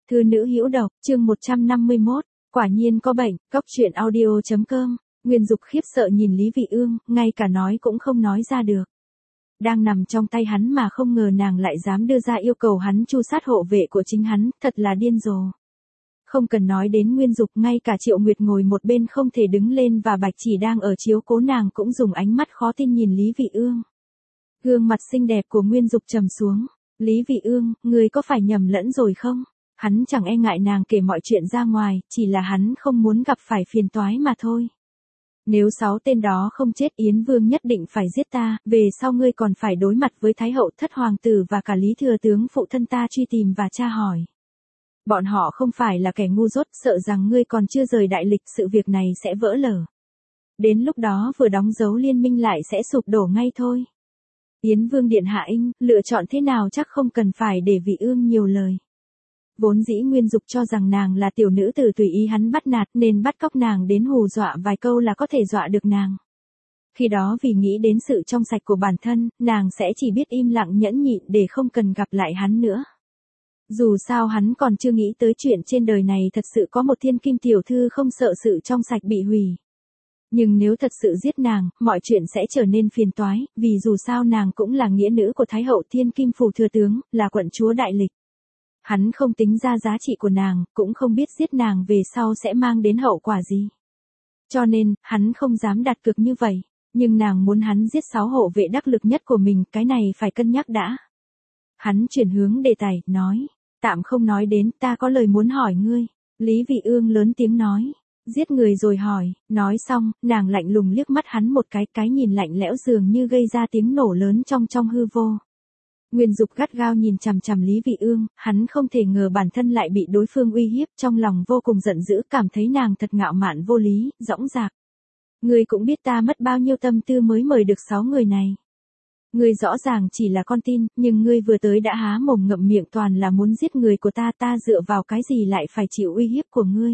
Thư nữ hữu độc, chương 151, quả nhiên có bệnh, cóc truyện audio.com, Nguyên Dục khiếp sợ nhìn Lý Vị Ương, ngay cả nói cũng không nói ra được. Đang nằm trong tay hắn mà không ngờ nàng lại dám đưa ra yêu cầu hắn tru sát hộ vệ của chính hắn, thật là điên rồ. Không cần nói đến Nguyên Dục, ngay cả Triệu Nguyệt ngồi một bên không thể đứng lên và Bạch Chỉ đang ở chiếu cố nàng cũng dùng ánh mắt khó tin nhìn Lý Vị Ương. Gương mặt xinh đẹp của Nguyên Dục trầm xuống. Lý Vị Ương, ngươi có phải nhầm lẫn rồi không? Hắn chẳng e ngại nàng kể mọi chuyện ra ngoài, chỉ là hắn không muốn gặp phải phiền toái mà thôi. Nếu 6 tên đó không chết, Yến Vương nhất định phải giết ta, về sau ngươi còn phải đối mặt với Thái hậu, Thất hoàng tử và cả Lý thừa tướng phụ thân ta truy tìm và tra hỏi. Bọn họ không phải là kẻ ngu dốt, sợ rằng ngươi còn chưa rời đại lịch, sự việc này sẽ vỡ lở. Đến lúc đó vừa đóng dấu liên minh lại sẽ sụp đổ ngay thôi. Yến Vương điện hạ inh, lựa chọn thế nào chắc không cần phải để Vị Ương nhiều lời. Vốn dĩ Nguyên Dục cho rằng nàng là tiểu nữ tử tùy ý hắn bắt nạt nên bắt cóc nàng đến hù dọa vài câu là có thể dọa được nàng. Khi đó vì nghĩ đến sự trong sạch của bản thân, nàng sẽ chỉ biết im lặng nhẫn nhịn để không cần gặp lại hắn nữa. Dù sao hắn còn chưa nghĩ tới chuyện trên đời này thật sự có một thiên kim tiểu thư không sợ sự trong sạch bị hủy. Nhưng nếu thật sự giết nàng, mọi chuyện sẽ trở nên phiền toái, vì dù sao nàng cũng là nghĩa nữ của Thái hậu, thiên kim phủ thừa tướng, là quận chúa đại lịch. Hắn không tính ra giá trị của nàng, cũng không biết giết nàng về sau sẽ mang đến hậu quả gì. Cho nên, hắn không dám đặt cược như vậy, nhưng nàng muốn hắn giết 6 hộ vệ đắc lực nhất của mình, cái này phải cân nhắc đã. Hắn chuyển hướng đề tài, nói, tạm không nói đến, ta có lời muốn hỏi ngươi. Lý Vị Ương lớn tiếng nói, giết người rồi hỏi, nói xong, nàng lạnh lùng liếc mắt hắn một cái nhìn lạnh lẽo dường như gây ra tiếng nổ lớn trong hư vô. Nguyên Dục gắt gao nhìn chằm chằm Lý Vị Ương, hắn không thể ngờ bản thân lại bị đối phương uy hiếp, trong lòng vô cùng giận dữ, cảm thấy nàng thật ngạo mạn vô lý, dõng dạc. Ngươi cũng biết ta mất bao nhiêu tâm tư mới mời được 6 người này. Ngươi rõ ràng chỉ là con tin, nhưng ngươi vừa tới đã há mồm ngậm miệng toàn là muốn giết người của ta dựa vào cái gì lại phải chịu uy hiếp của ngươi.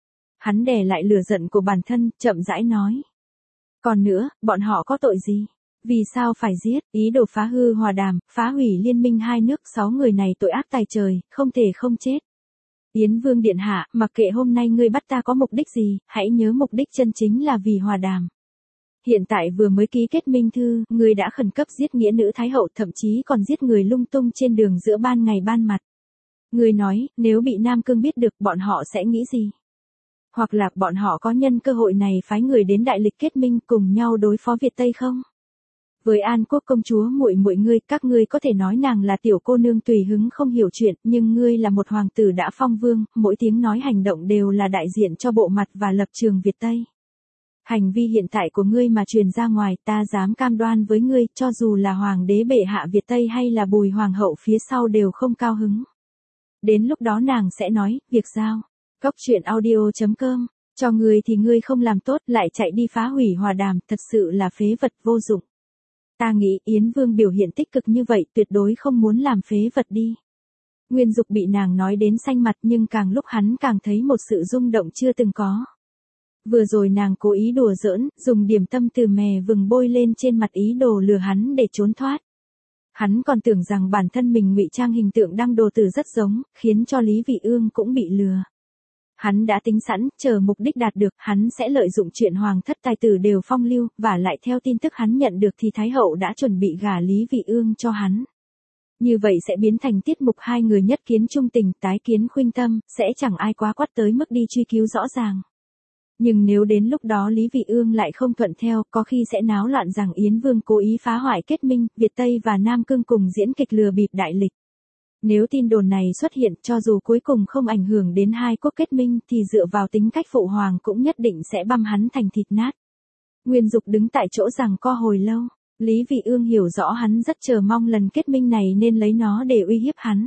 Hắn đè lại lửa giận của bản thân, chậm rãi nói. Còn nữa, bọn họ có tội gì? Vì sao phải giết, ý đồ phá hư hòa đàm, phá hủy liên minh hai nước, 6 người này tội ác tày trời, không thể không chết. Yến Vương điện hạ, mặc kệ hôm nay ngươi bắt ta có mục đích gì, hãy nhớ mục đích chân chính là vì hòa đàm. Hiện tại vừa mới ký kết minh thư, ngươi đã khẩn cấp giết nghĩa nữ Thái hậu, thậm chí còn giết người lung tung trên đường giữa ban ngày ban mặt. Ngươi nói, nếu bị Nam Cương biết được, bọn họ sẽ nghĩ gì? Hoặc là bọn họ có nhân cơ hội này phái người đến đại lịch kết minh cùng nhau đối phó Việt Tây không? Với An Quốc công chúa muội ngươi, các ngươi có thể nói nàng là tiểu cô nương tùy hứng không hiểu chuyện, nhưng ngươi là một hoàng tử đã phong vương, mỗi tiếng nói hành động đều là đại diện cho bộ mặt và lập trường Việt Tây. Hành vi hiện tại của ngươi mà truyền ra ngoài, ta dám cam đoan với ngươi, cho dù là hoàng đế bệ hạ Việt Tây hay là Bùi hoàng hậu phía sau đều không cao hứng. Đến lúc đó nàng sẽ nói, việc giao. Cóc truyện audio.com, cho ngươi thì ngươi không làm tốt, lại chạy đi phá hủy hòa đàm, thật sự là phế vật vô dụng. Ta nghĩ Yến Vương biểu hiện tích cực như vậy tuyệt đối không muốn làm phế vật đi. Nguyên Dục bị nàng nói đến xanh mặt, nhưng càng lúc hắn càng thấy một sự rung động chưa từng có. Vừa rồi nàng cố ý đùa giỡn, dùng điểm tâm từ mè vừng bôi lên trên mặt ý đồ lừa hắn để trốn thoát. Hắn còn tưởng rằng bản thân mình ngụy trang hình tượng đăng đồ tử rất giống, khiến cho Lý Vị Ương cũng bị lừa. Hắn đã tính sẵn, chờ mục đích đạt được, hắn sẽ lợi dụng chuyện hoàng thất tài tử đều phong lưu, và lại theo tin tức hắn nhận được thì Thái hậu đã chuẩn bị gả Lý Vị Ương cho hắn. Như vậy sẽ biến thành tiết mục hai người nhất kiến trung tình, tái kiến khuynh tâm, sẽ chẳng ai quá quắt tới mức đi truy cứu rõ ràng. Nhưng nếu đến lúc đó Lý Vị Ương lại không thuận theo, có khi sẽ náo loạn rằng Yến Vương cố ý phá hoại kết minh, Việt Tây và Nam Cương cùng diễn kịch lừa bịp đại lịch. Nếu tin đồn này xuất hiện, cho dù cuối cùng không ảnh hưởng đến hai quốc kết minh, thì dựa vào tính cách phụ hoàng cũng nhất định sẽ băm hắn thành thịt nát. Nguyên Dục đứng tại chỗ giằng co hồi lâu, Lý Vị Ương hiểu rõ hắn rất chờ mong lần kết minh này nên lấy nó để uy hiếp hắn.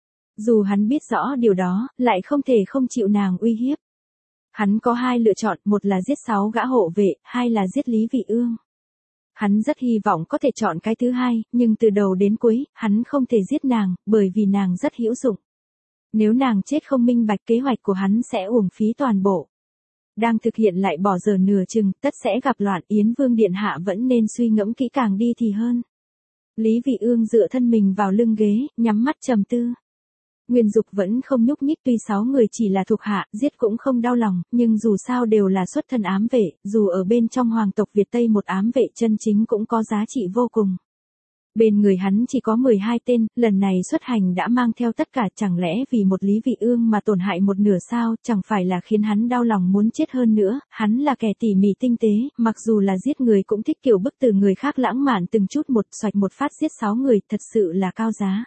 Dù hắn biết rõ điều đó, lại không thể không chịu nàng uy hiếp. Hắn có hai lựa chọn, một là giết 6 gã hộ vệ, hai là giết Lý Vị Ương. Hắn rất hy vọng có thể chọn cái thứ hai, nhưng từ đầu đến cuối, hắn không thể giết nàng, bởi vì nàng rất hữu dụng. Nếu nàng chết không minh bạch, kế hoạch của hắn sẽ uổng phí toàn bộ. Đang thực hiện lại bỏ giờ nửa chừng, tất sẽ gặp loạn. Yến Vương điện hạ vẫn nên suy ngẫm kỹ càng đi thì hơn. Lý Vị Ương dựa thân mình vào lưng ghế, nhắm mắt trầm tư. Nguyên Dục vẫn không nhúc nhích, tuy 6 người chỉ là thuộc hạ, giết cũng không đau lòng, nhưng dù sao đều là xuất thân ám vệ, dù ở bên trong hoàng tộc Việt Tây một ám vệ chân chính cũng có giá trị vô cùng. Bên người hắn chỉ có 12 tên, lần này xuất hành đã mang theo tất cả, chẳng lẽ vì một Lý Vị Ương mà tổn hại một nửa sao, chẳng phải là khiến hắn đau lòng muốn chết hơn nữa, hắn là kẻ tỉ mỉ tinh tế, mặc dù là giết người cũng thích kiểu bức từ người khác lãng mạn từng chút một, xoạch một phát giết 6 người, thật sự là cao giá.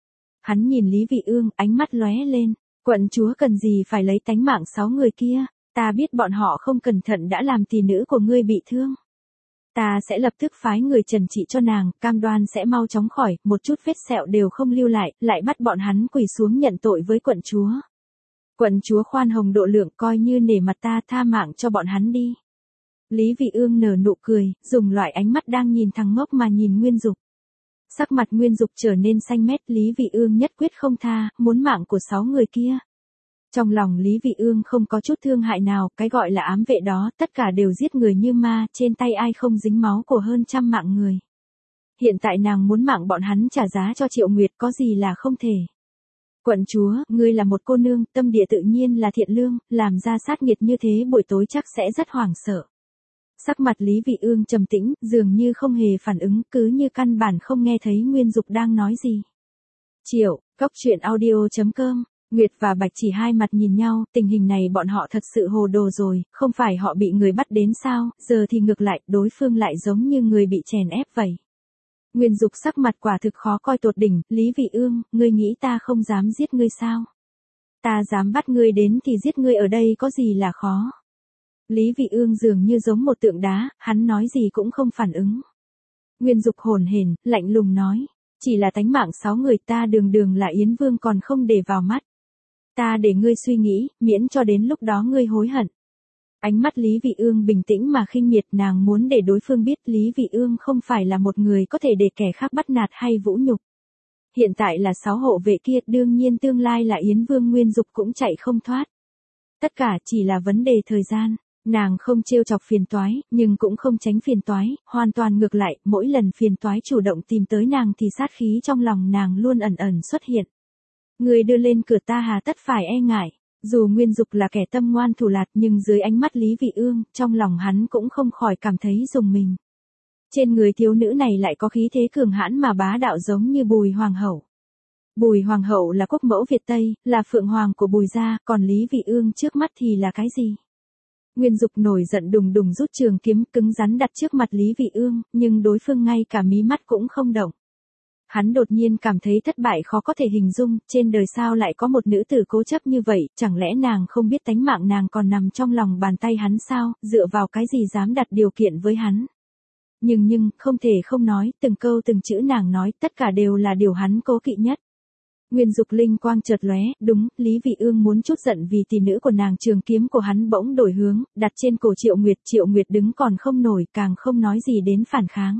Hắn nhìn Lý Vị Ương, ánh mắt lóe lên, quận chúa cần gì phải lấy tánh mạng 6 người kia, ta biết bọn họ không cẩn thận đã làm tỷ nữ của ngươi bị thương. Ta sẽ lập tức phái người trần trị cho nàng, cam đoan sẽ mau chóng khỏi, một chút vết sẹo đều không lưu lại bắt bọn hắn quỳ xuống nhận tội với quận chúa. Quận chúa khoan hồng độ lượng, coi như nể mặt ta, tha mạng cho bọn hắn đi. Lý Vị Ương nở nụ cười, dùng loại ánh mắt đang nhìn thằng ngốc mà nhìn Nguyên Dục. Sắc mặt Nguyên Dục trở nên xanh mét, Lý Vị Ương nhất quyết không tha, muốn mạng của 6 người kia. Trong lòng Lý Vị Ương không có chút thương hại nào, cái gọi là ám vệ đó, tất cả đều giết người như ma, trên tay ai không dính máu của hơn 100 mạng người. Hiện tại nàng muốn mạng bọn hắn trả giá cho Triệu Nguyệt, có gì là không thể. Quận chúa, ngươi là một cô nương, tâm địa tự nhiên là thiện lương, làm ra sát nghiệt như thế buổi tối chắc sẽ rất hoảng sợ. Sắc mặt Lý Vị Ương trầm tĩnh, dường như không hề phản ứng, cứ như căn bản không nghe thấy Nguyên Dục đang nói gì. Triệu, góc truyện audio.com. Nguyệt và Bạch Chỉ hai mặt nhìn nhau, tình hình này bọn họ thật sự hồ đồ rồi, không phải họ bị người bắt đến sao, giờ thì ngược lại, đối phương lại giống như người bị chèn ép vậy. Nguyên Dục sắc mặt quả thực khó coi tột đỉnh, Lý Vị Ương, ngươi nghĩ ta không dám giết ngươi sao? Ta dám bắt ngươi đến thì giết ngươi, ở đây có gì là khó? Lý Vị Ương dường như giống một tượng đá, hắn nói gì cũng không phản ứng. Nguyên Dục hồn hển, lạnh lùng nói, chỉ là tánh mạng 6 người, ta đường đường là Yến Vương còn không để vào mắt. Ta để ngươi suy nghĩ, miễn cho đến lúc đó ngươi hối hận. Ánh mắt Lý Vị Ương bình tĩnh mà khinh miệt, nàng muốn để đối phương biết Lý Vị Ương không phải là một người có thể để kẻ khác bắt nạt hay vũ nhục. Hiện tại là 6 hộ vệ kia, đương nhiên tương lai là Yến Vương. Nguyên Dục cũng chạy không thoát. Tất cả chỉ là vấn đề thời gian. Nàng không trêu chọc phiền toái, nhưng cũng không tránh phiền toái, hoàn toàn ngược lại, mỗi lần phiền toái chủ động tìm tới nàng thì sát khí trong lòng nàng luôn ẩn ẩn xuất hiện. Người đưa lên cửa ta hà tất phải e ngại. Dù Nguyên Dục là kẻ tâm ngoan thủ lạt nhưng dưới ánh mắt Lý Vị Ương, trong lòng hắn cũng không khỏi cảm thấy rùng mình. Trên người thiếu nữ này lại có khí thế cường hãn mà bá đạo giống như Bùi Hoàng hậu. Bùi Hoàng hậu là quốc mẫu Việt Tây, là phượng hoàng của Bùi gia, còn Lý Vị Ương trước mắt thì là cái gì? Nguyên Dục nổi giận đùng đùng rút trường kiếm cứng rắn đặt trước mặt Lý Vị Ương, nhưng đối phương ngay cả mí mắt cũng không động. Hắn đột nhiên cảm thấy thất bại khó có thể hình dung, trên đời sao lại có một nữ tử cố chấp như vậy, chẳng lẽ nàng không biết tánh mạng nàng còn nằm trong lòng bàn tay hắn sao, dựa vào cái gì dám đặt điều kiện với hắn. Nhưng, không thể không nói, từng câu từng chữ nàng nói, tất cả đều là điều hắn cố kỵ nhất. Nguyên Dục linh quang chợt lóe, đúng, Lý Vị Ương muốn chút giận vì tỷ nữ của nàng, trường kiếm của hắn bỗng đổi hướng, đặt trên cổ Triệu Nguyệt đứng còn không nổi, càng không nói gì đến phản kháng.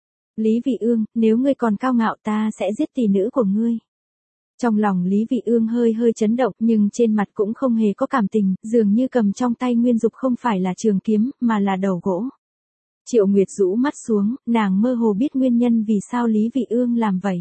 Lý Vị Ương, nếu ngươi còn cao ngạo ta sẽ giết tỷ nữ của ngươi. Trong lòng Lý Vị Ương hơi chấn động nhưng trên mặt cũng không hề có cảm tình, dường như cầm trong tay Nguyên Dục không phải là trường kiếm, mà là đầu gỗ. Triệu Nguyệt rũ mắt xuống, nàng mơ hồ biết nguyên nhân vì sao Lý Vị Ương làm vậy.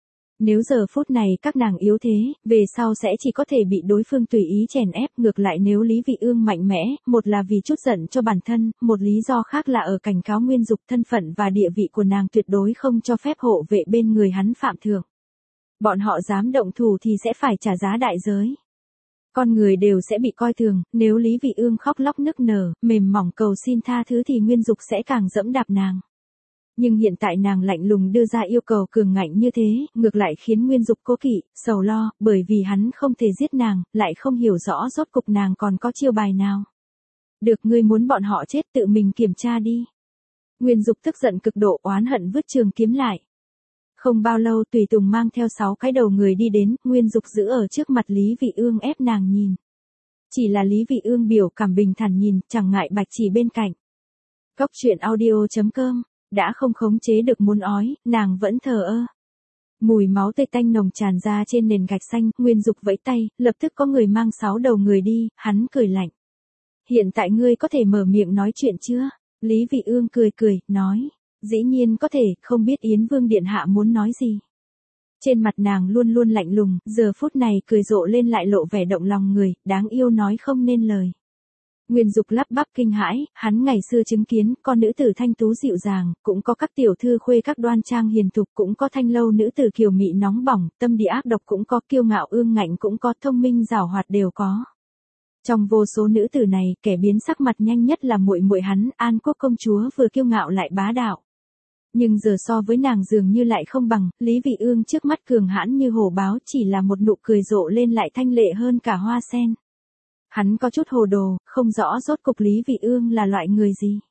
Nếu giờ phút này các nàng yếu thế, về sau sẽ chỉ có thể bị đối phương tùy ý chèn ép, ngược lại nếu Lý Vị Ương mạnh mẽ, một là vì chút giận cho bản thân, một lý do khác là ở cảnh cáo Nguyên Dục thân phận và địa vị của nàng tuyệt đối không cho phép hộ vệ bên người hắn phạm thượng. Bọn họ dám động thủ thì sẽ phải trả giá đại giới. Con người đều sẽ bị coi thường, nếu Lý Vị Ương khóc lóc nức nở, mềm mỏng cầu xin tha thứ thì Nguyên Dục sẽ càng dẫm đạp nàng. Nhưng hiện tại nàng lạnh lùng đưa ra yêu cầu cường ngạnh như thế, ngược lại khiến Nguyên Dục cố kỵ, sầu lo, bởi vì hắn không thể giết nàng, lại không hiểu rõ rốt cục nàng còn có chiêu bài nào. Được, ngươi muốn bọn họ chết tự mình kiểm tra đi. Nguyên Dục tức giận cực độ, oán hận vứt trường kiếm lại. Không bao lâu tùy tùng mang theo 6 cái đầu người đi đến, Nguyên Dục giữ ở trước mặt Lý Vị Ương ép nàng nhìn. Chỉ là Lý Vị Ương biểu cảm bình thản nhìn, chẳng ngại Bạch Chỉ bên cạnh. Góc truyện audio.com. Đã không khống chế được muốn ói, nàng vẫn thờ ơ. Mùi máu tươi tanh nồng tràn ra trên nền gạch xanh, Nguyên Dục vẫy tay, lập tức có người mang 6 đầu người đi, hắn cười lạnh. Hiện tại ngươi có thể mở miệng nói chuyện chưa? Lý Vị Ương cười, nói. Dĩ nhiên có thể, không biết Yến Vương điện hạ muốn nói gì. Trên mặt nàng luôn luôn lạnh lùng, giờ phút này cười rộ lên lại lộ vẻ động lòng người, đáng yêu nói không nên lời. Nguyên Dục lắp bắp kinh hãi, hắn ngày xưa chứng kiến, con nữ tử thanh tú dịu dàng, cũng có các tiểu thư khuê các đoan trang hiền thục, cũng có thanh lâu nữ tử kiều mị nóng bỏng, tâm địa ác độc cũng có, kiêu ngạo ương ngạnh cũng có, thông minh giàu hoạt đều có. Trong vô số nữ tử này, kẻ biến sắc mặt nhanh nhất là muội muội hắn, An Quốc công chúa vừa kiêu ngạo lại bá đạo. Nhưng giờ so với nàng dường như lại không bằng, Lý Vị Ương trước mắt cường hãn như hổ báo, chỉ là một nụ cười rộ lên lại thanh lệ hơn cả hoa sen. Hắn có chút hồ đồ, không rõ rốt cục Lý Vị Ương là loại người gì.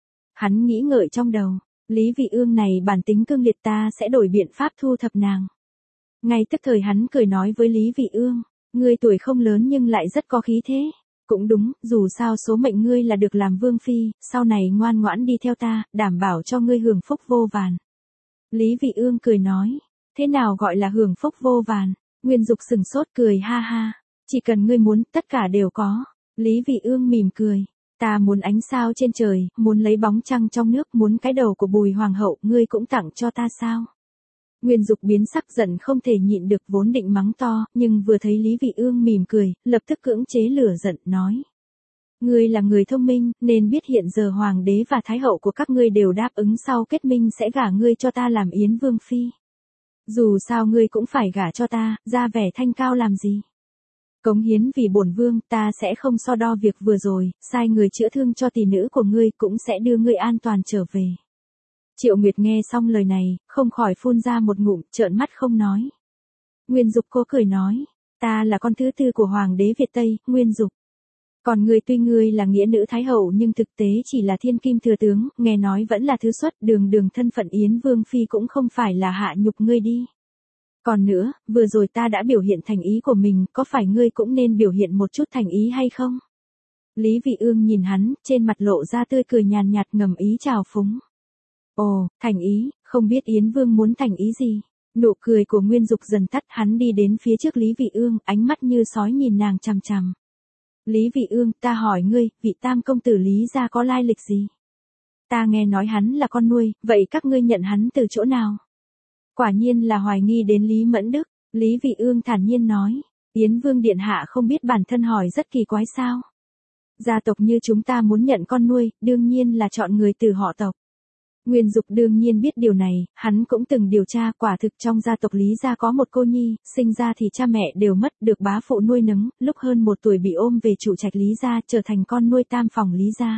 Hắn nghĩ ngợi trong đầu, Lý Vị Ương này bản tính cương liệt, ta sẽ đổi biện pháp thu thập nàng. Ngay tức thời hắn cười nói với Lý Vị Ương, ngươi tuổi không lớn nhưng lại rất có khí thế. Cũng đúng, dù sao số mệnh ngươi là được làm vương phi, sau này ngoan ngoãn đi theo ta, đảm bảo cho ngươi hưởng phúc vô vàn. Lý Vị Ương cười nói, thế nào gọi là hưởng phúc vô vàn? Nguyên Dục sừng sốt cười ha ha, chỉ cần ngươi muốn, tất cả đều có. Lý Vị Ương mỉm cười, ta muốn ánh sao trên trời, muốn lấy bóng trăng trong nước, muốn cái đầu của Bùi hoàng hậu, ngươi cũng tặng cho ta sao? Nguyên Dục biến sắc giận không thể nhịn được, vốn định mắng to, nhưng vừa thấy Lý Vị Ương mỉm cười, lập tức cưỡng chế lửa giận, nói. Ngươi là người thông minh, nên biết hiện giờ hoàng đế và thái hậu của các ngươi đều đáp ứng sau kết minh sẽ gả ngươi cho ta làm Yến Vương phi. Dù sao ngươi cũng phải gả cho ta, ra vẻ thanh cao làm gì? Cống hiến vì bổn vương, ta sẽ không so đo việc vừa rồi, sai người chữa thương cho tỷ nữ của ngươi, cũng sẽ đưa ngươi an toàn trở về. Triệu Nguyệt nghe xong lời này, không khỏi phun ra một ngụm, trợn mắt không nói. Nguyên Dục cố cười nói, ta là con thứ tư của hoàng đế Việt Tây, Nguyên Dục. Còn ngươi tuy ngươi là nghĩa nữ thái hậu nhưng thực tế chỉ là thiên kim thừa tướng, nghe nói vẫn là thứ xuất, đường đường thân phận Yến Vương phi cũng không phải là hạ nhục ngươi đi. Còn nữa, vừa rồi ta đã biểu hiện thành ý của mình, có phải ngươi cũng nên biểu hiện một chút thành ý hay không? Lý Vị Ương nhìn hắn, trên mặt lộ ra tươi cười nhàn nhạt ngầm ý chào phúng. Ồ, thành ý, không biết Yến Vương muốn thành ý gì? Nụ cười của Nguyên Dục dần tắt, hắn đi đến phía trước Lý Vị Ương, ánh mắt như sói nhìn nàng chằm chằm. Lý Vị Ương, ta hỏi ngươi, vị tam công tử Lý gia có lai lịch gì? Ta nghe nói hắn là con nuôi, vậy các ngươi nhận hắn từ chỗ nào? Quả nhiên là hoài nghi đến Lý Mẫn Đức. Lý Vị Ương thản nhiên nói, Yến Vương điện hạ không biết bản thân hỏi rất kỳ quái sao? Gia tộc như chúng ta muốn nhận con nuôi, đương nhiên là chọn người từ họ tộc. Nguyên Dục đương nhiên biết điều này, hắn cũng từng điều tra, quả thực trong gia tộc Lý gia có một cô nhi, sinh ra thì cha mẹ đều mất, được bá phụ nuôi nấng, lúc hơn 1 tuổi bị ôm về trụ trạch Lý gia, trở thành con nuôi tam phòng Lý gia.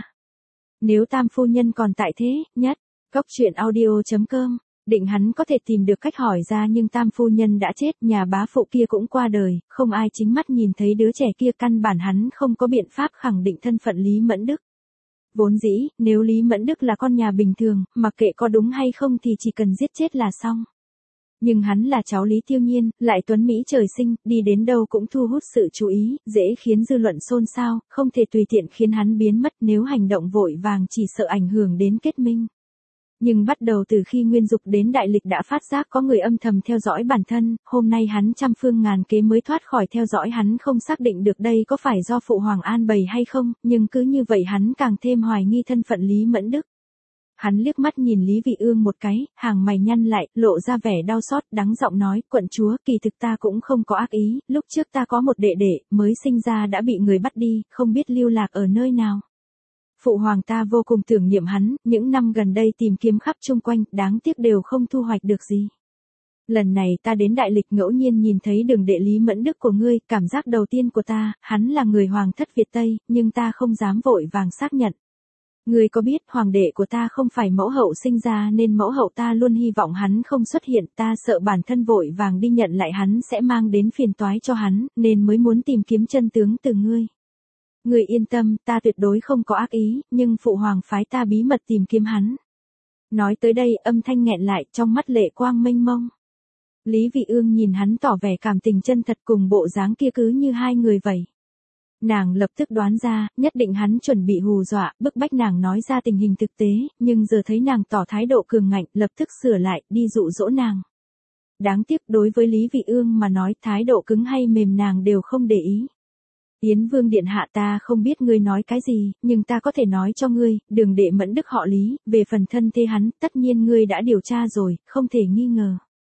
Nếu tam phu nhân còn tại thế, nhất, coctruyện.audio.com, định hắn có thể tìm được cách hỏi ra, nhưng tam phu nhân đã chết, nhà bá phụ kia cũng qua đời, không ai chính mắt nhìn thấy đứa trẻ kia, căn bản hắn không có biện pháp khẳng định thân phận Lý Mẫn Đức. Vốn dĩ, nếu Lý Mẫn Đức là con nhà bình thường, mặc kệ có đúng hay không thì chỉ cần giết chết là xong. Nhưng hắn là cháu Lý Tiêu Nhiên, lại tuấn Mỹ trời sinh, đi đến đâu cũng thu hút sự chú ý, dễ khiến dư luận xôn xao, không thể tùy tiện khiến hắn biến mất, nếu hành động vội vàng chỉ sợ ảnh hưởng đến kết minh. Nhưng bắt đầu từ khi Nguyên Dục đến Đại Lịch đã phát giác có người âm thầm theo dõi bản thân, hôm nay hắn trăm phương ngàn kế mới thoát khỏi theo dõi, hắn không xác định được đây có phải do Phụ Hoàng an bày hay không, nhưng cứ như vậy hắn càng thêm hoài nghi thân phận Lý Mẫn Đức. Hắn liếc mắt nhìn Lý Vị Ương một cái, hàng mày nhăn lại, lộ ra vẻ đau xót, đắng giọng nói, quận chúa, kỳ thực ta cũng không có ác ý, lúc trước ta có một đệ đệ, mới sinh ra đã bị người bắt đi, không biết lưu lạc ở nơi nào. Phụ hoàng ta vô cùng tưởng niệm hắn, những năm gần đây tìm kiếm khắp chung quanh, đáng tiếc đều không thu hoạch được gì. Lần này ta đến Đại Lịch ngẫu nhiên nhìn thấy đường đệ Lý Mẫn Đức của ngươi, cảm giác đầu tiên của ta, hắn là người hoàng thất Việt Tây, nhưng ta không dám vội vàng xác nhận. Ngươi có biết hoàng đệ của ta không phải mẫu hậu sinh ra nên mẫu hậu ta luôn hy vọng hắn không xuất hiện, ta sợ bản thân vội vàng đi nhận lại hắn sẽ mang đến phiền toái cho hắn, nên mới muốn tìm kiếm chân tướng từ ngươi. Ngươi yên tâm, ta tuyệt đối không có ác ý, nhưng phụ hoàng phái ta bí mật tìm kiếm hắn. Nói tới đây, âm thanh nghẹn lại, trong mắt lệ quang mênh mông. Lý Vị Ương nhìn hắn tỏ vẻ cảm tình chân thật, cùng bộ dáng kia cứ như hai người vậy. Nàng lập tức đoán ra, nhất định hắn chuẩn bị hù dọa, bức bách nàng nói ra tình hình thực tế, nhưng giờ thấy nàng tỏ thái độ cường ngạnh, lập tức sửa lại, đi dụ dỗ nàng. Đáng tiếc đối với Lý Vị Ương mà nói, thái độ cứng hay mềm nàng đều không để ý. Yến Vương điện hạ, ta không biết ngươi nói cái gì, nhưng ta có thể nói cho ngươi, đường đệ Mẫn Đức họ Lý, về phần thân thế hắn, tất nhiên ngươi đã điều tra rồi, không thể nghi ngờ.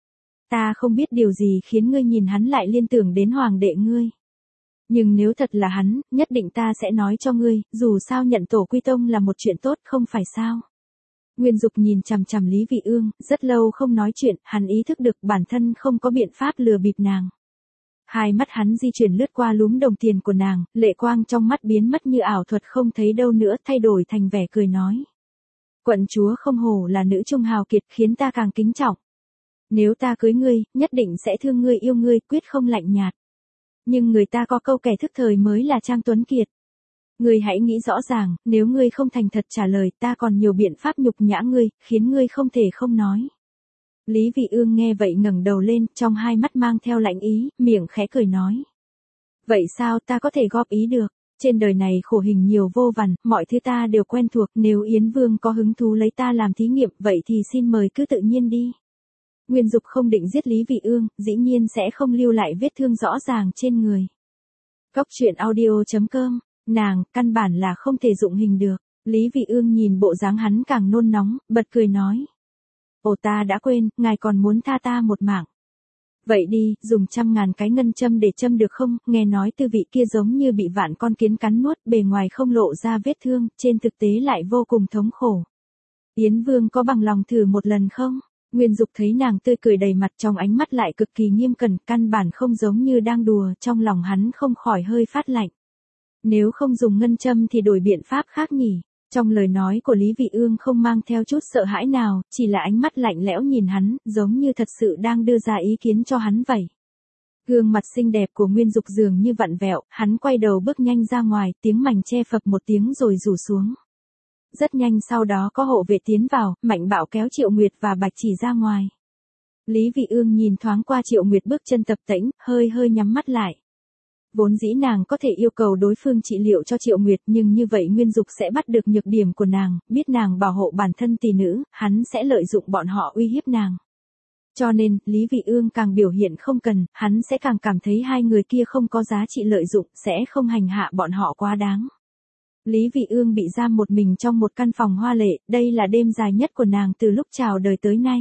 Ta không biết điều gì khiến ngươi nhìn hắn lại liên tưởng đến hoàng đệ ngươi. Nhưng nếu thật là hắn, nhất định ta sẽ nói cho ngươi, dù sao nhận tổ quy tông là một chuyện tốt không phải sao. Nguyên Dục nhìn chằm chằm Lý Vị Ương, rất lâu không nói chuyện, hắn ý thức được bản thân không có biện pháp lừa bịp nàng. Hai mắt hắn di chuyển lướt qua lúm đồng tiền của nàng, lệ quang trong mắt biến mất như ảo thuật không thấy đâu nữa, thay đổi thành vẻ cười nói. Quận chúa không hổ là nữ trung hào kiệt, khiến ta càng kính trọng. Nếu ta cưới ngươi, nhất định sẽ thương ngươi yêu ngươi, quyết không lạnh nhạt. Nhưng người ta có câu kẻ thức thời mới là Trang Tuấn Kiệt. Ngươi hãy nghĩ rõ ràng, nếu ngươi không thành thật trả lời, ta còn nhiều biện pháp nhục nhã ngươi, khiến ngươi không thể không nói. Lý Vị Ương nghe vậy ngẩng đầu lên, trong hai mắt mang theo lạnh ý, miệng khẽ cười nói. Vậy sao ta có thể góp ý được? Trên đời này khổ hình nhiều vô vàn, mọi thứ ta đều quen thuộc, nếu Yến Vương có hứng thú lấy ta làm thí nghiệm, vậy thì xin mời cứ tự nhiên đi. Nguyên Dục không định giết Lý Vị Ương, dĩ nhiên sẽ không lưu lại vết thương rõ ràng trên người. Cóc truyện audio.com, nàng, căn bản là không thể dụng hình được. Lý Vị Ương nhìn bộ dáng hắn càng nôn nóng, bật cười nói. Ồ, ta đã quên, ngài còn muốn tha ta một mạng. Vậy đi, dùng 100.000 cái ngân châm để châm được không? Nghe nói tư vị kia giống như bị vạn con kiến cắn nuốt, bề ngoài không lộ ra vết thương, trên thực tế lại vô cùng thống khổ. Yến Vương có bằng lòng thử một lần không? Nguyên Dục thấy nàng tươi cười đầy mặt, trong ánh mắt lại cực kỳ nghiêm cẩn, căn bản không giống như đang đùa, trong lòng hắn không khỏi hơi phát lạnh. Nếu không dùng ngân châm thì đổi biện pháp khác nhỉ? Trong lời nói của Lý Vị Ương không mang theo chút sợ hãi nào, chỉ là ánh mắt lạnh lẽo nhìn hắn, giống như thật sự đang đưa ra ý kiến cho hắn vậy. Gương mặt xinh đẹp của Nguyên Dục dường như vặn vẹo, hắn quay đầu bước nhanh ra ngoài, tiếng mảnh che phập một tiếng rồi rủ xuống. Rất nhanh sau đó có hộ vệ tiến vào, Mạnh Bạo kéo Triệu Nguyệt và Bạch Chỉ ra ngoài. Lý Vị Ương nhìn thoáng qua Triệu Nguyệt bước chân tập tễnh, hơi nhắm mắt lại. Vốn dĩ nàng có thể yêu cầu đối phương trị liệu cho Triệu Nguyệt, nhưng như vậy Nguyên Dục sẽ bắt được nhược điểm của nàng, biết nàng bảo hộ bản thân tỷ nữ, hắn sẽ lợi dụng bọn họ uy hiếp nàng. Cho nên, Lý Vị Ương càng biểu hiện không cần, hắn sẽ càng cảm thấy hai người kia không có giá trị lợi dụng, sẽ không hành hạ bọn họ quá đáng. Lý Vị Ương bị giam một mình trong một căn phòng hoa lệ, đây là đêm dài nhất của nàng từ lúc chào đời tới nay.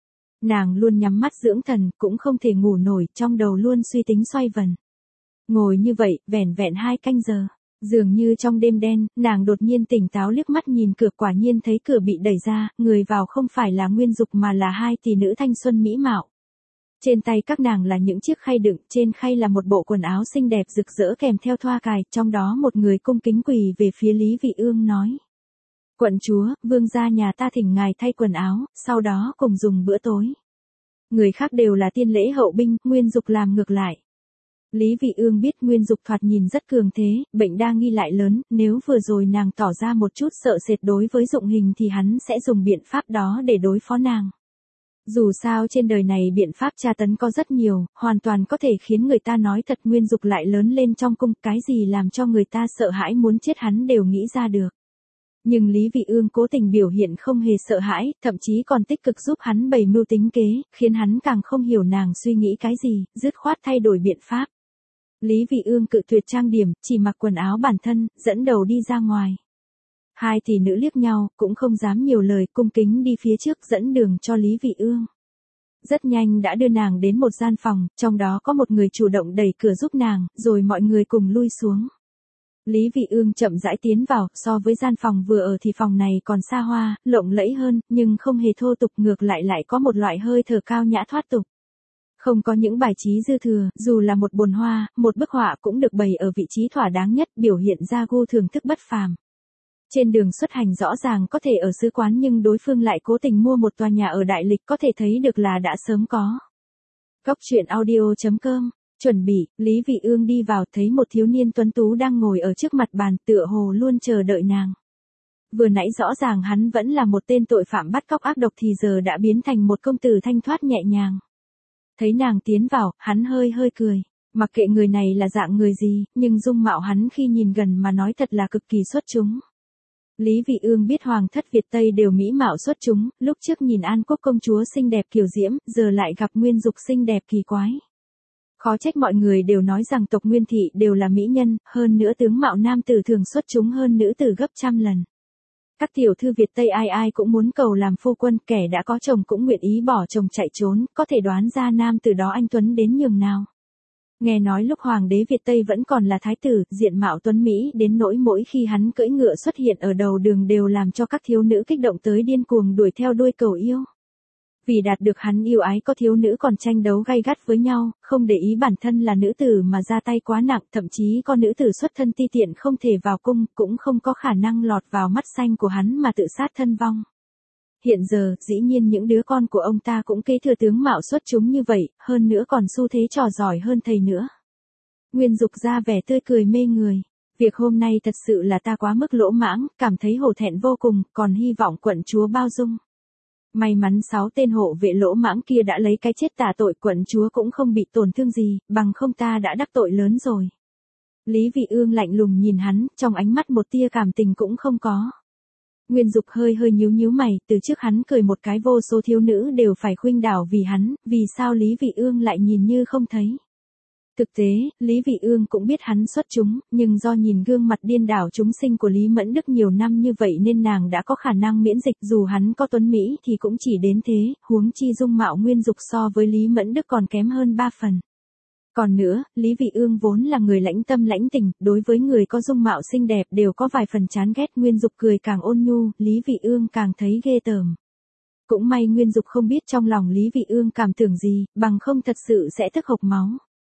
Nàng luôn nhắm mắt dưỡng thần, cũng không thể ngủ nổi, trong đầu luôn suy tính xoay vần. Ngồi như vậy, vẻn vẹn 2 canh giờ. Dường như trong đêm đen, nàng đột nhiên tỉnh táo liếc mắt nhìn cửa, quả nhiên thấy cửa bị đẩy ra, người vào không phải là Nguyên Dục mà là hai tỷ nữ thanh xuân mỹ mạo. Trên tay các nàng là những chiếc khay đựng, trên khay là một bộ quần áo xinh đẹp rực rỡ kèm theo thoa cài, trong đó một người cung kính quỳ về phía Lý Vị Ương nói. Quận chúa, vương gia nhà ta thỉnh ngài thay quần áo, sau đó cùng dùng bữa tối. Người khác đều là tiên lễ hậu binh, Nguyên Dục làm ngược lại. Lý Vị Ương biết Nguyên Dục thoạt nhìn rất cường thế, bệnh đa nghi lại lớn, nếu vừa rồi nàng tỏ ra một chút sợ sệt đối với dụng hình thì hắn sẽ dùng biện pháp đó để đối phó nàng. Dù sao trên đời này biện pháp tra tấn có rất nhiều, hoàn toàn có thể khiến người ta nói thật. Nguyên Dục lại lớn lên trong cung, cái gì làm cho người ta sợ hãi muốn chết hắn đều nghĩ ra được. Nhưng Lý Vị Ương cố tình biểu hiện không hề sợ hãi, thậm chí còn tích cực giúp hắn bày mưu tính kế, khiến hắn càng không hiểu nàng suy nghĩ cái gì, dứt khoát thay đổi biện pháp. Lý Vị Ương cự tuyệt trang điểm, chỉ mặc quần áo bản thân, dẫn đầu đi ra ngoài. Hai tỷ nữ liếc nhau, cũng không dám nhiều lời, cung kính đi phía trước dẫn đường cho Lý Vị Ương. Rất nhanh đã đưa nàng đến một gian phòng, trong đó có một người chủ động đẩy cửa giúp nàng, rồi mọi người cùng lui xuống. Lý Vị Ương chậm rãi tiến vào, so với gian phòng vừa ở thì phòng này còn xa hoa, lộng lẫy hơn, nhưng không hề thô tục, ngược lại có một loại hơi thở cao nhã thoát tục. Không có những bài trí dư thừa, dù là một bồn hoa, một bức họa cũng được bày ở vị trí thỏa đáng nhất, biểu hiện ra gu thưởng thức bất phàm. Trên đường xuất hành rõ ràng có thể ở sứ quán nhưng đối phương lại cố tình mua một tòa nhà ở Đại Lịch, có thể thấy được là đã sớm có. Cóc truyện audio.com, chuẩn bị, Lý Vị Ương đi vào thấy một thiếu niên tuấn tú đang ngồi ở trước mặt bàn, tựa hồ luôn chờ đợi nàng. Vừa nãy rõ ràng hắn vẫn là một tên tội phạm bắt cóc ác độc thì giờ đã biến thành một công tử thanh thoát nhẹ nhàng. Thấy nàng tiến vào, hắn hơi cười. Mặc kệ người này là dạng người gì, nhưng dung mạo hắn khi nhìn gần mà nói thật là cực kỳ xuất chúng. Lý Vị Ương biết hoàng thất Việt Tây đều mỹ mạo xuất chúng, lúc trước nhìn An Quốc công chúa xinh đẹp kiều diễm, giờ lại gặp Nguyên Dục xinh đẹp kỳ quái. Khó trách mọi người đều nói rằng tộc Nguyên thị đều là mỹ nhân, hơn nữa tướng mạo nam tử thường xuất chúng hơn nữ tử gấp trăm lần. Các tiểu thư Việt Tây ai ai cũng muốn cầu làm phu quân, kẻ đã có chồng cũng nguyện ý bỏ chồng chạy trốn, có thể đoán ra nam từ đó anh tuấn đến nhường nào. Nghe nói lúc hoàng đế Việt Tây vẫn còn là thái tử, diện mạo tuấn Mỹ đến nỗi mỗi khi hắn cưỡi ngựa xuất hiện ở đầu đường đều làm cho các thiếu nữ kích động tới điên cuồng đuổi theo đuôi cầu yêu. Vì đạt được hắn yêu ái có thiếu nữ còn tranh đấu gay gắt với nhau, không để ý bản thân là nữ tử mà ra tay quá nặng, thậm chí có nữ tử xuất thân ti tiện không thể vào cung, cũng không có khả năng lọt vào mắt xanh của hắn mà tự sát thân vong. Hiện giờ, dĩ nhiên những đứa con của ông ta cũng kế thừa tướng mạo xuất chúng như vậy, hơn nữa còn xu thế trò giỏi hơn thầy nữa. Nguyên Dục ra vẻ tươi cười mê người. Việc hôm nay thật sự là ta quá mức lỗ mãng, cảm thấy hổ thẹn vô cùng, còn hy vọng quận chúa bao dung. May mắn 6 tên hộ vệ lỗ mãng kia đã lấy cái chết tả tội, quận chúa cũng không bị tổn thương gì, bằng không ta đã đắc tội lớn rồi. Lý Vị Ương lạnh lùng nhìn hắn, trong ánh mắt một tia cảm tình cũng không có. Nguyên Dục hơi hơi nhíu mày, từ trước hắn cười một cái vô số thiếu nữ đều phải khuynh đảo vì hắn, vì sao Lý Vị Ương lại nhìn như không thấy. Thực tế, Lý Vị Ương cũng biết hắn xuất chúng, nhưng do nhìn gương mặt điên đảo chúng sinh của Lý Mẫn Đức nhiều năm như vậy nên nàng đã có khả năng miễn dịch, dù hắn có tuấn Mỹ thì cũng chỉ đến thế, huống chi dung mạo Nguyên Dục so với Lý Mẫn Đức còn kém hơn 3 phần. Còn nữa, Lý Vị Ương vốn là người lãnh tâm lãnh tình, đối với người có dung mạo xinh đẹp đều có vài phần chán ghét. Nguyên Dục cười càng ôn nhu, Lý Vị Ương càng thấy ghê tởm. Cũng may Nguyên Dục không biết trong lòng Lý Vị Ương cảm tưởng gì, bằng không thật sự sẽ tức hộc máu.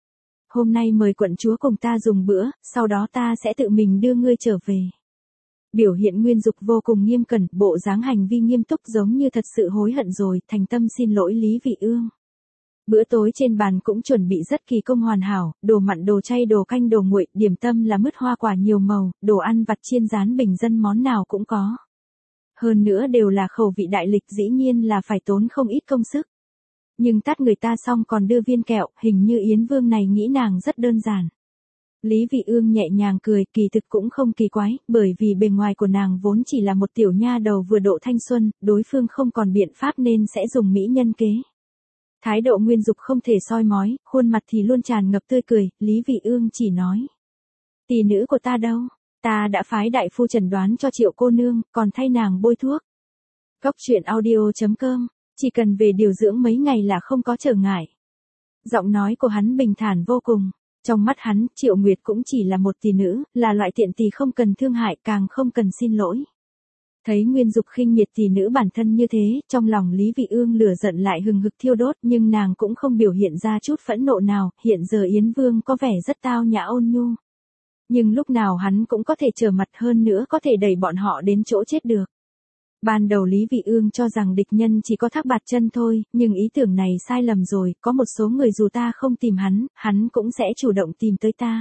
Hôm nay mời quận chúa cùng ta dùng bữa, sau đó ta sẽ tự mình đưa ngươi trở về. Biểu hiện Nguyên Dục vô cùng nghiêm cẩn, bộ dáng hành vi nghiêm túc giống như thật sự hối hận rồi, thành tâm xin lỗi Lý Vị Ương. Bữa tối trên bàn cũng chuẩn bị rất kỳ công hoàn hảo, đồ mặn đồ chay đồ canh đồ nguội, điểm tâm là mứt hoa quả nhiều màu, đồ ăn vặt chiên rán bình dân món nào cũng có. Hơn nữa đều là khẩu vị đại lịch, dĩ nhiên là phải tốn không ít công sức. Nhưng tát người ta xong còn đưa viên kẹo, hình như Yến Vương này nghĩ nàng rất đơn giản. Lý Vị Ương nhẹ nhàng cười, kỳ thực cũng không kỳ quái, bởi vì bề ngoài của nàng vốn chỉ là một tiểu nha đầu vừa độ thanh xuân, đối phương không còn biện pháp nên sẽ dùng mỹ nhân kế. Thái độ Nguyên Dục không thể soi mói, khuôn mặt thì luôn tràn ngập tươi cười, Lý Vị Ương chỉ nói. Tỷ nữ của ta đâu? Ta đã phái đại phu chẩn đoán cho Triệu cô nương, còn thay nàng bôi thuốc. Cốc truyện audio.com, chỉ cần về điều dưỡng mấy ngày là không có trở ngại. Giọng nói của hắn bình thản vô cùng. Trong mắt hắn, Triệu Nguyệt cũng chỉ là một tỷ nữ, là loại tiện tỳ không cần thương hại, càng không cần xin lỗi. Thấy Nguyên Dục khinh miệt tỷ nữ bản thân như thế, trong lòng Lý Vị Ương lửa giận lại hừng hực thiêu đốt, nhưng nàng cũng không biểu hiện ra chút phẫn nộ nào, hiện giờ Yến Vương có vẻ rất tao nhã ôn nhu. Nhưng lúc nào hắn cũng có thể trở mặt, hơn nữa có thể đẩy bọn họ đến chỗ chết được. Ban đầu Lý Vị Ương cho rằng địch nhân chỉ có Thác Bạt Chân thôi, nhưng ý tưởng này sai lầm rồi, có một số người dù ta không tìm hắn cũng sẽ chủ động tìm tới ta.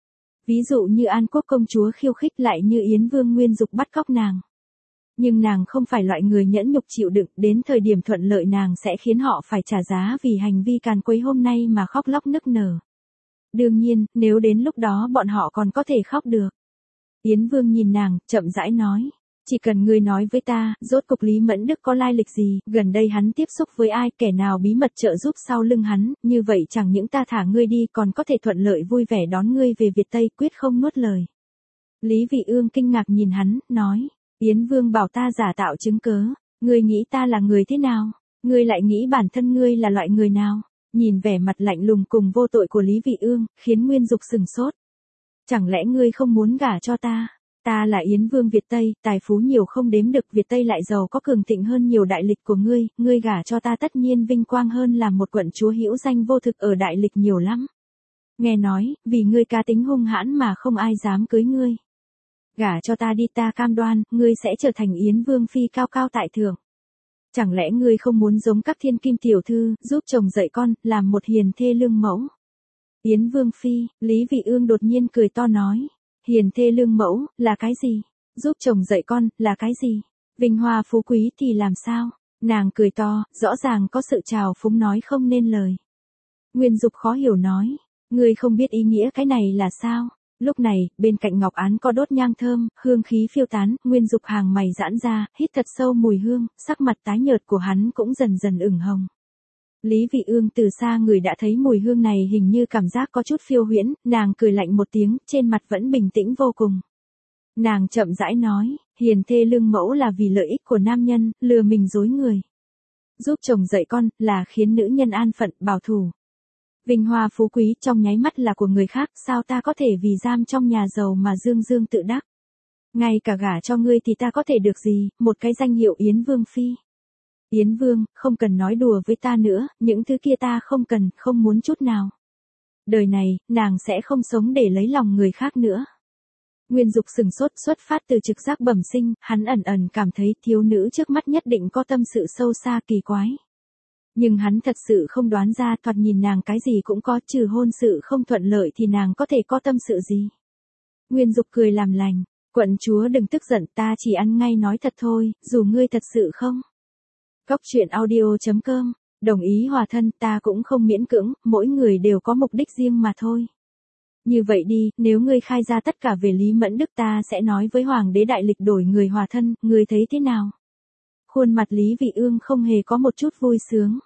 Ví dụ như An Quốc công chúa khiêu khích, lại như Yến Vương Nguyên Dục bắt cóc nàng. Nhưng nàng không phải loại người nhẫn nhục chịu đựng, đến thời điểm thuận lợi nàng sẽ khiến họ phải trả giá vì hành vi càn quấy hôm nay mà khóc lóc nức nở. Đương nhiên, nếu đến lúc đó bọn họ còn có thể khóc được. Yến Vương nhìn nàng, chậm rãi nói. Chỉ cần ngươi nói với ta, rốt cục Lý Mẫn Đức có lai lịch gì, gần đây hắn tiếp xúc với ai, kẻ nào bí mật trợ giúp sau lưng hắn, như vậy chẳng những ta thả ngươi đi còn có thể thuận lợi vui vẻ đón ngươi về Việt Tây, quyết không nuốt lời. Lý Vị Ương kinh ngạc nhìn hắn, nói. Yến Vương bảo ta giả tạo chứng cớ, ngươi nghĩ ta là người thế nào? Ngươi lại nghĩ bản thân ngươi là loại người nào? Nhìn vẻ mặt lạnh lùng cùng vô tội của Lý Vị Ương, khiến Nguyên Dục sừng sốt. Chẳng lẽ ngươi không muốn gả cho ta? Ta là Yến Vương Việt Tây, tài phú nhiều không đếm được, Việt Tây lại giàu có cường thịnh hơn nhiều đại lịch của ngươi gả cho ta tất nhiên vinh quang hơn làm một quận chúa hữu danh vô thực ở đại lịch nhiều lắm. Nghe nói, vì ngươi cá tính hung hãn mà không ai dám cưới ngươi. Gả cho ta đi, ta cam đoan, ngươi sẽ trở thành Yến Vương phi cao cao tại thượng. Chẳng lẽ ngươi không muốn giống các thiên kim tiểu thư, giúp chồng dạy con, làm một hiền thê lương mẫu? Yến Vương phi, Lý Vị Ương đột nhiên cười to nói. Hiền thê lương mẫu, là cái gì? Giúp chồng dạy con, là cái gì? Vinh hoa phú quý thì làm sao? Nàng cười to, rõ ràng có sự trào phúng nói không nên lời. Nguyên Dục khó hiểu nói. Ngươi không biết ý nghĩa cái này là sao? Lúc này, bên cạnh ngọc án có đốt nhang thơm, hương khí phiêu tán, Nguyên Dục hàng mày giãn ra, hít thật sâu mùi hương, sắc mặt tái nhợt của hắn cũng dần dần ửng hồng. Lý Vị Ương từ xa người đã thấy mùi hương này, hình như cảm giác có chút phiêu huyễn, nàng cười lạnh một tiếng, trên mặt vẫn bình tĩnh vô cùng. Nàng chậm rãi nói, hiền thê lương mẫu là vì lợi ích của nam nhân, lừa mình dối người. Giúp chồng dạy con, là khiến nữ nhân an phận, bảo thủ. Vinh hoa phú quý trong nháy mắt là của người khác, sao ta có thể vì giam trong nhà giàu mà dương dương tự đắc. Ngay cả gả cho ngươi thì ta có thể được gì, một cái danh hiệu Yến Vương Phi. Yến Vương, không cần nói đùa với ta nữa, những thứ kia ta không cần, không muốn chút nào. Đời này, nàng sẽ không sống để lấy lòng người khác nữa. Nguyên Dục sừng sốt, xuất phát từ trực giác bẩm sinh, hắn ẩn ẩn cảm thấy thiếu nữ trước mắt nhất định có tâm sự sâu xa kỳ quái. Nhưng hắn thật sự không đoán ra, thoạt nhìn nàng cái gì cũng có, trừ hôn sự không thuận lợi thì nàng có thể có tâm sự gì. Nguyên Dục cười làm lành, quận chúa đừng tức giận, ta chỉ ăn ngay nói thật thôi, dù ngươi thật sự không. Cóc truyện audio.com, đồng ý hòa thân, ta cũng không miễn cưỡng, mỗi người đều có mục đích riêng mà thôi. Như vậy đi, nếu ngươi khai ra tất cả về Lý Mẫn Đức ta sẽ nói với Hoàng đế đại lịch đổi người hòa thân, ngươi thấy thế nào? Khuôn mặt Lý Vị Ương không hề có một chút vui sướng.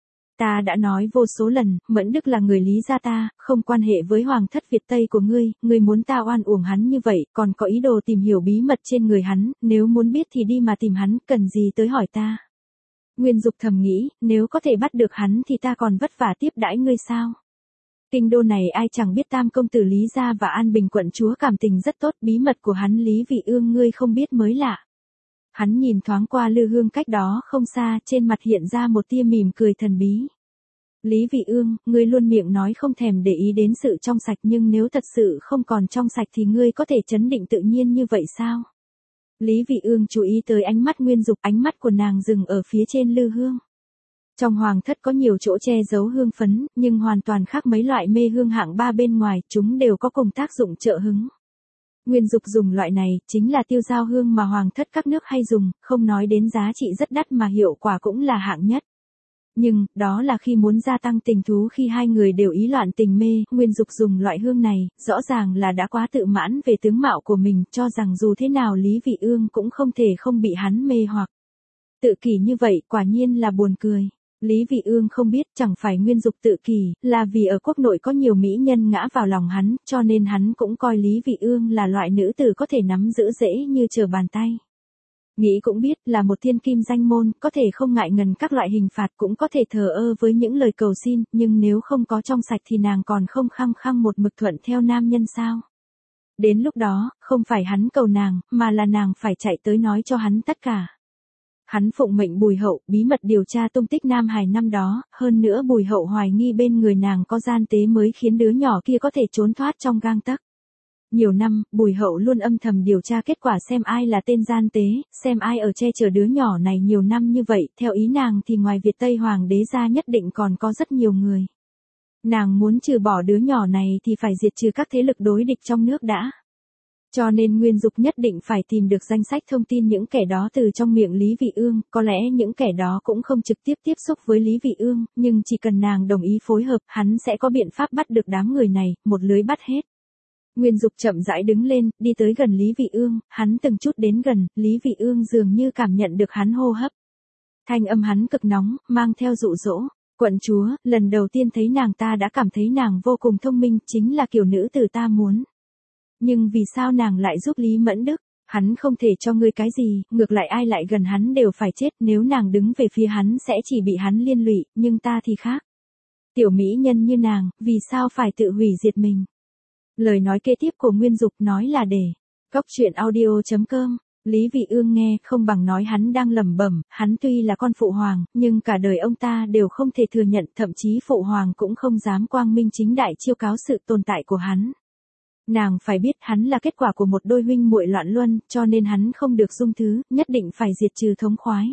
Ta đã nói vô số lần, Mẫn Đức là người Lý gia ta, không quan hệ với Hoàng thất Việt Tây của ngươi muốn ta oan uổng hắn như vậy, còn có ý đồ tìm hiểu bí mật trên người hắn, nếu muốn biết thì đi mà tìm hắn, cần gì tới hỏi ta. Nguyên Dục thầm nghĩ, nếu có thể bắt được hắn thì ta còn vất vả tiếp đãi ngươi sao? Kinh đô này ai chẳng biết tam công tử Lý gia và An Bình quận chúa cảm tình rất tốt, bí mật của hắn Lý Vị Ương ngươi không biết mới lạ. Hắn nhìn thoáng qua Lư Hương cách đó không xa, trên mặt hiện ra một tia mỉm cười thần bí. Lý Vị Ương, ngươi luôn miệng nói không thèm để ý đến sự trong sạch, nhưng nếu thật sự không còn trong sạch thì ngươi có thể trấn định tự nhiên như vậy sao? Lý Vị Ương chú ý tới ánh mắt Nguyên Dục, ánh mắt của nàng dừng ở phía trên Lư Hương. Trong hoàng thất có nhiều chỗ che giấu hương phấn, nhưng hoàn toàn khác mấy loại mê hương hạng ba bên ngoài, chúng đều có cùng tác dụng trợ hứng. Nguyên Dục dùng loại này, chính là tiêu dao hương mà hoàng thất các nước hay dùng, không nói đến giá trị rất đắt mà hiệu quả cũng là hạng nhất. Nhưng, đó là khi muốn gia tăng tình thú, khi hai người đều ý loạn tình mê, Nguyên Dục dùng loại hương này, rõ ràng là đã quá tự mãn về tướng mạo của mình, cho rằng dù thế nào Lý Vị Ương cũng không thể không bị hắn mê hoặc. Tự kỷ như vậy, quả nhiên là buồn cười. Lý Vị Ương không biết, chẳng phải Nguyên Dục tự kỷ, là vì ở quốc nội có nhiều mỹ nhân ngã vào lòng hắn, cho nên hắn cũng coi Lý Vị Ương là loại nữ tử có thể nắm giữ dễ như trở bàn tay. Nghĩ cũng biết, là một thiên kim danh môn, có thể không ngại ngần các loại hình phạt, cũng có thể thờ ơ với những lời cầu xin, nhưng nếu không có trong sạch thì nàng còn không khăng khăng một mực thuận theo nam nhân sao? Đến lúc đó, không phải hắn cầu nàng, mà là nàng phải chạy tới nói cho hắn tất cả. Hắn phụng mệnh Bùi Hậu, bí mật điều tra tung tích Nam Hải năm đó, hơn nữa Bùi Hậu hoài nghi bên người nàng có gian tế mới khiến đứa nhỏ kia có thể trốn thoát trong gang tấc. Nhiều năm, Bùi Hậu luôn âm thầm điều tra kết quả xem ai là tên gian tế, xem ai ở che chở đứa nhỏ này nhiều năm như vậy, theo ý nàng thì ngoài Việt Tây Hoàng đế ra nhất định còn có rất nhiều người. Nàng muốn trừ bỏ đứa nhỏ này thì phải diệt trừ các thế lực đối địch trong nước đã. Cho nên Nguyên Dục nhất định phải tìm được danh sách thông tin những kẻ đó từ trong miệng Lý Vị Ương, có lẽ những kẻ đó cũng không trực tiếp tiếp xúc với Lý Vị Ương, nhưng chỉ cần nàng đồng ý phối hợp, hắn sẽ có biện pháp bắt được đám người này, một lưới bắt hết. Nguyên Dục chậm rãi đứng lên, đi tới gần Lý Vị Ương, hắn từng chút đến gần, Lý Vị Ương dường như cảm nhận được hắn hô hấp. Thanh âm hắn cực nóng, mang theo dụ dỗ. Quận chúa, lần đầu tiên thấy nàng ta đã cảm thấy nàng vô cùng thông minh, chính là kiểu nữ tử ta muốn. Nhưng vì sao nàng lại giúp Lý Mẫn Đức? Hắn không thể cho ngươi cái gì, ngược lại ai lại gần hắn đều phải chết, nếu nàng đứng về phía hắn sẽ chỉ bị hắn liên lụy, nhưng ta thì khác. Tiểu mỹ nhân như nàng, vì sao phải tự hủy diệt mình? Lời nói kế tiếp của Nguyên Dục nói là để. Cóc truyện audio.com, Lý Vị Ương nghe không bằng nói hắn đang lẩm bẩm, hắn tuy là con phụ hoàng, nhưng cả đời ông ta đều không thể thừa nhận, thậm chí phụ hoàng cũng không dám quang minh chính đại chiêu cáo sự tồn tại của hắn. Nàng phải biết hắn là kết quả của một đôi huynh muội loạn luân, cho nên hắn không được dung thứ, nhất định phải diệt trừ thống khoái.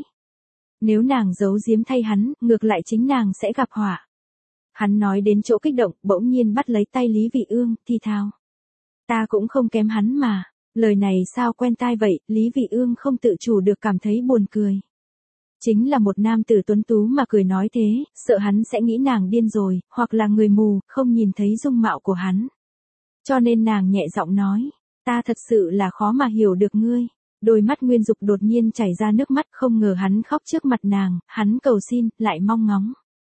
Nếu nàng giấu giếm thay hắn, ngược lại chính nàng sẽ gặp họa. Hắn nói đến chỗ kích động, bỗng nhiên bắt lấy tay Lý Vị Ương, thi thào. Ta cũng không kém hắn mà. Lời này sao quen tai vậy, Lý Vị Ương không tự chủ được cảm thấy buồn cười. Chính là một nam tử tuấn tú mà cười nói thế, sợ hắn sẽ nghĩ nàng điên rồi, hoặc là người mù, không nhìn thấy dung mạo của hắn. Cho nên nàng nhẹ giọng nói, ta thật sự là khó mà hiểu được ngươi. Đôi mắt Nguyên Dục đột nhiên chảy ra nước mắt, không ngờ hắn khóc trước mặt nàng, hắn cầu xin, lại mong ngóng.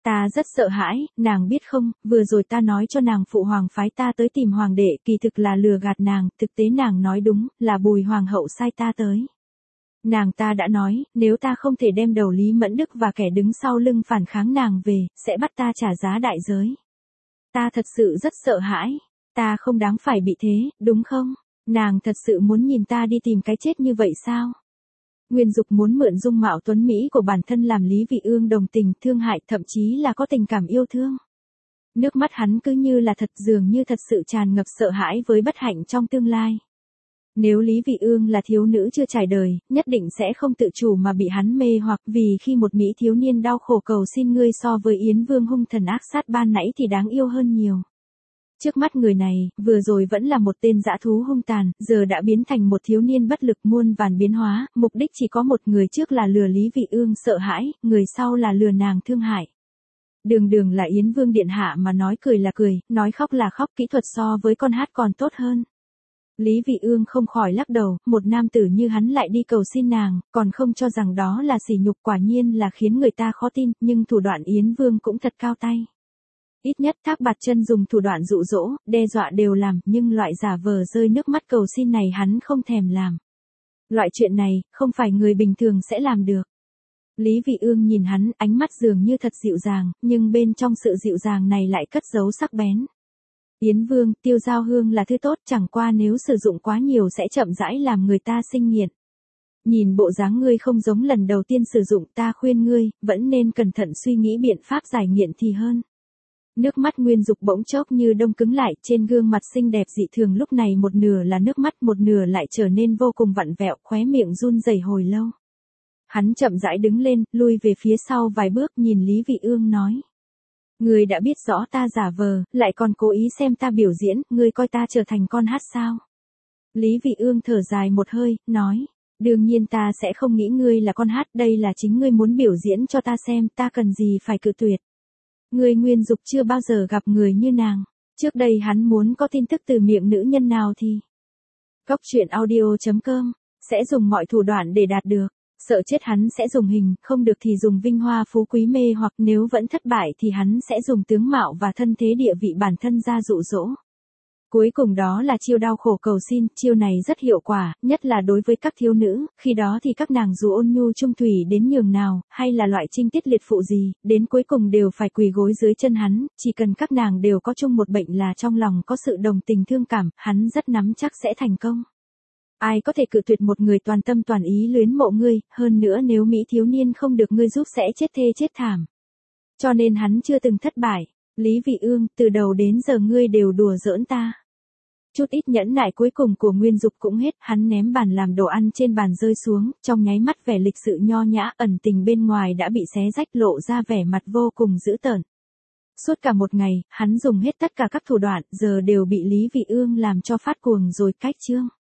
Ta rất sợ hãi, nàng biết không, vừa rồi ta nói cho nàng phụ hoàng phái ta tới tìm hoàng đệ, kỳ thực là lừa gạt nàng, thực tế nàng nói đúng, là Bùi hoàng hậu sai ta tới. Nàng ta đã nói, nếu ta không thể đem đầu Lý Mẫn Đức và kẻ đứng sau lưng phản kháng nàng về, sẽ bắt ta trả giá đại giới. Ta thật sự rất sợ hãi, ta không đáng phải bị thế, đúng không? Nàng thật sự muốn nhìn ta đi tìm cái chết như vậy sao? Nguyên Dục muốn mượn dung mạo tuấn Mỹ của bản thân làm Lý Vị Ương đồng tình, thương hại, thậm chí là có tình cảm yêu thương. Nước mắt hắn cứ như là thật, dường như thật sự tràn ngập sợ hãi với bất hạnh trong tương lai. Nếu Lý Vị Ương là thiếu nữ chưa trải đời, nhất định sẽ không tự chủ mà bị hắn mê hoặc, vì khi một mỹ thiếu niên đau khổ cầu xin ngươi so với Yến Vương hung thần ác sát ban nãy thì đáng yêu hơn nhiều. Trước mắt người này, vừa rồi vẫn là một tên dã thú hung tàn, giờ đã biến thành một thiếu niên bất lực muôn vàn biến hóa, mục đích chỉ có một, người trước là lừa Lý Vị Ương sợ hãi, người sau là lừa nàng thương hại. Đường đường là Yến Vương điện hạ mà nói cười là cười, nói khóc là khóc, kỹ thuật so với con hát còn tốt hơn. Lý Vị Ương không khỏi lắc đầu, một nam tử như hắn lại đi cầu xin nàng, còn không cho rằng đó là sỉ nhục, quả nhiên là khiến người ta khó tin, nhưng thủ đoạn Yến Vương cũng thật cao tay. Ít nhất Thác Bạt Chân dùng thủ đoạn dụ dỗ, đe dọa đều làm, nhưng loại giả vờ rơi nước mắt cầu xin này hắn không thèm làm. Loại chuyện này, không phải người bình thường sẽ làm được. Lý Vị Ương nhìn hắn, ánh mắt dường như thật dịu dàng, nhưng bên trong sự dịu dàng này lại cất giấu sắc bén. Yến Vương, tiêu giao hương là thứ tốt, chẳng qua nếu sử dụng quá nhiều sẽ chậm rãi làm người ta sinh nghiện. Nhìn bộ dáng ngươi không giống lần đầu tiên sử dụng, ta khuyên ngươi, vẫn nên cẩn thận suy nghĩ biện pháp giải nghiện thì hơn. Nước mắt Nguyên Dục bỗng chốc như đông cứng lại, trên gương mặt xinh đẹp dị thường lúc này một nửa là nước mắt, một nửa lại trở nên vô cùng vặn vẹo, khóe miệng run rẩy hồi lâu. Hắn chậm rãi đứng lên, lui về phía sau vài bước, nhìn Lý Vị Ương nói. Ngươi đã biết rõ ta giả vờ, lại còn cố ý xem ta biểu diễn, ngươi coi ta trở thành con hát sao? Lý Vị Ương thở dài một hơi, nói. Đương nhiên ta sẽ không nghĩ ngươi là con hát, đây là chính ngươi muốn biểu diễn cho ta xem, ta cần gì phải cự tuyệt. Ngươi Nguyên Dục chưa bao giờ gặp người như nàng. Trước đây hắn muốn có tin tức từ miệng nữ nhân nào thì. Cóc truyện audio.com sẽ dùng mọi thủ đoạn để đạt được. Sợ chết hắn sẽ dùng hình, không được thì dùng vinh hoa phú quý mê, hoặc nếu vẫn thất bại thì hắn sẽ dùng tướng mạo và thân thế địa vị bản thân ra dụ dỗ. Cuối cùng đó là chiêu đau khổ cầu xin, chiêu này rất hiệu quả, nhất là đối với các thiếu nữ, khi đó thì các nàng dù ôn nhu trung thủy đến nhường nào, hay là loại trinh tiết liệt phụ gì, đến cuối cùng đều phải quỳ gối dưới chân hắn, chỉ cần các nàng đều có chung một bệnh là trong lòng có sự đồng tình thương cảm, hắn rất nắm chắc sẽ thành công. Ai có thể cự tuyệt một người toàn tâm toàn ý luyến mộ ngươi, hơn nữa nếu mỹ thiếu niên không được ngươi giúp sẽ chết thê chết thảm. Cho nên hắn chưa từng thất bại. Lý Vị Ương, từ đầu đến giờ ngươi đều đùa giỡn ta. Chút ít nhẫn nại cuối cùng của Nguyên Dục cũng hết, hắn ném bàn làm đồ ăn trên bàn rơi xuống, trong nháy mắt vẻ lịch sự nho nhã ẩn tình bên ngoài đã bị xé rách, lộ ra vẻ mặt vô cùng dữ tợn. Suốt cả một ngày, hắn dùng hết tất cả các thủ đoạn, giờ đều bị Lý Vị Ương làm cho phát cuồng rồi cách chương.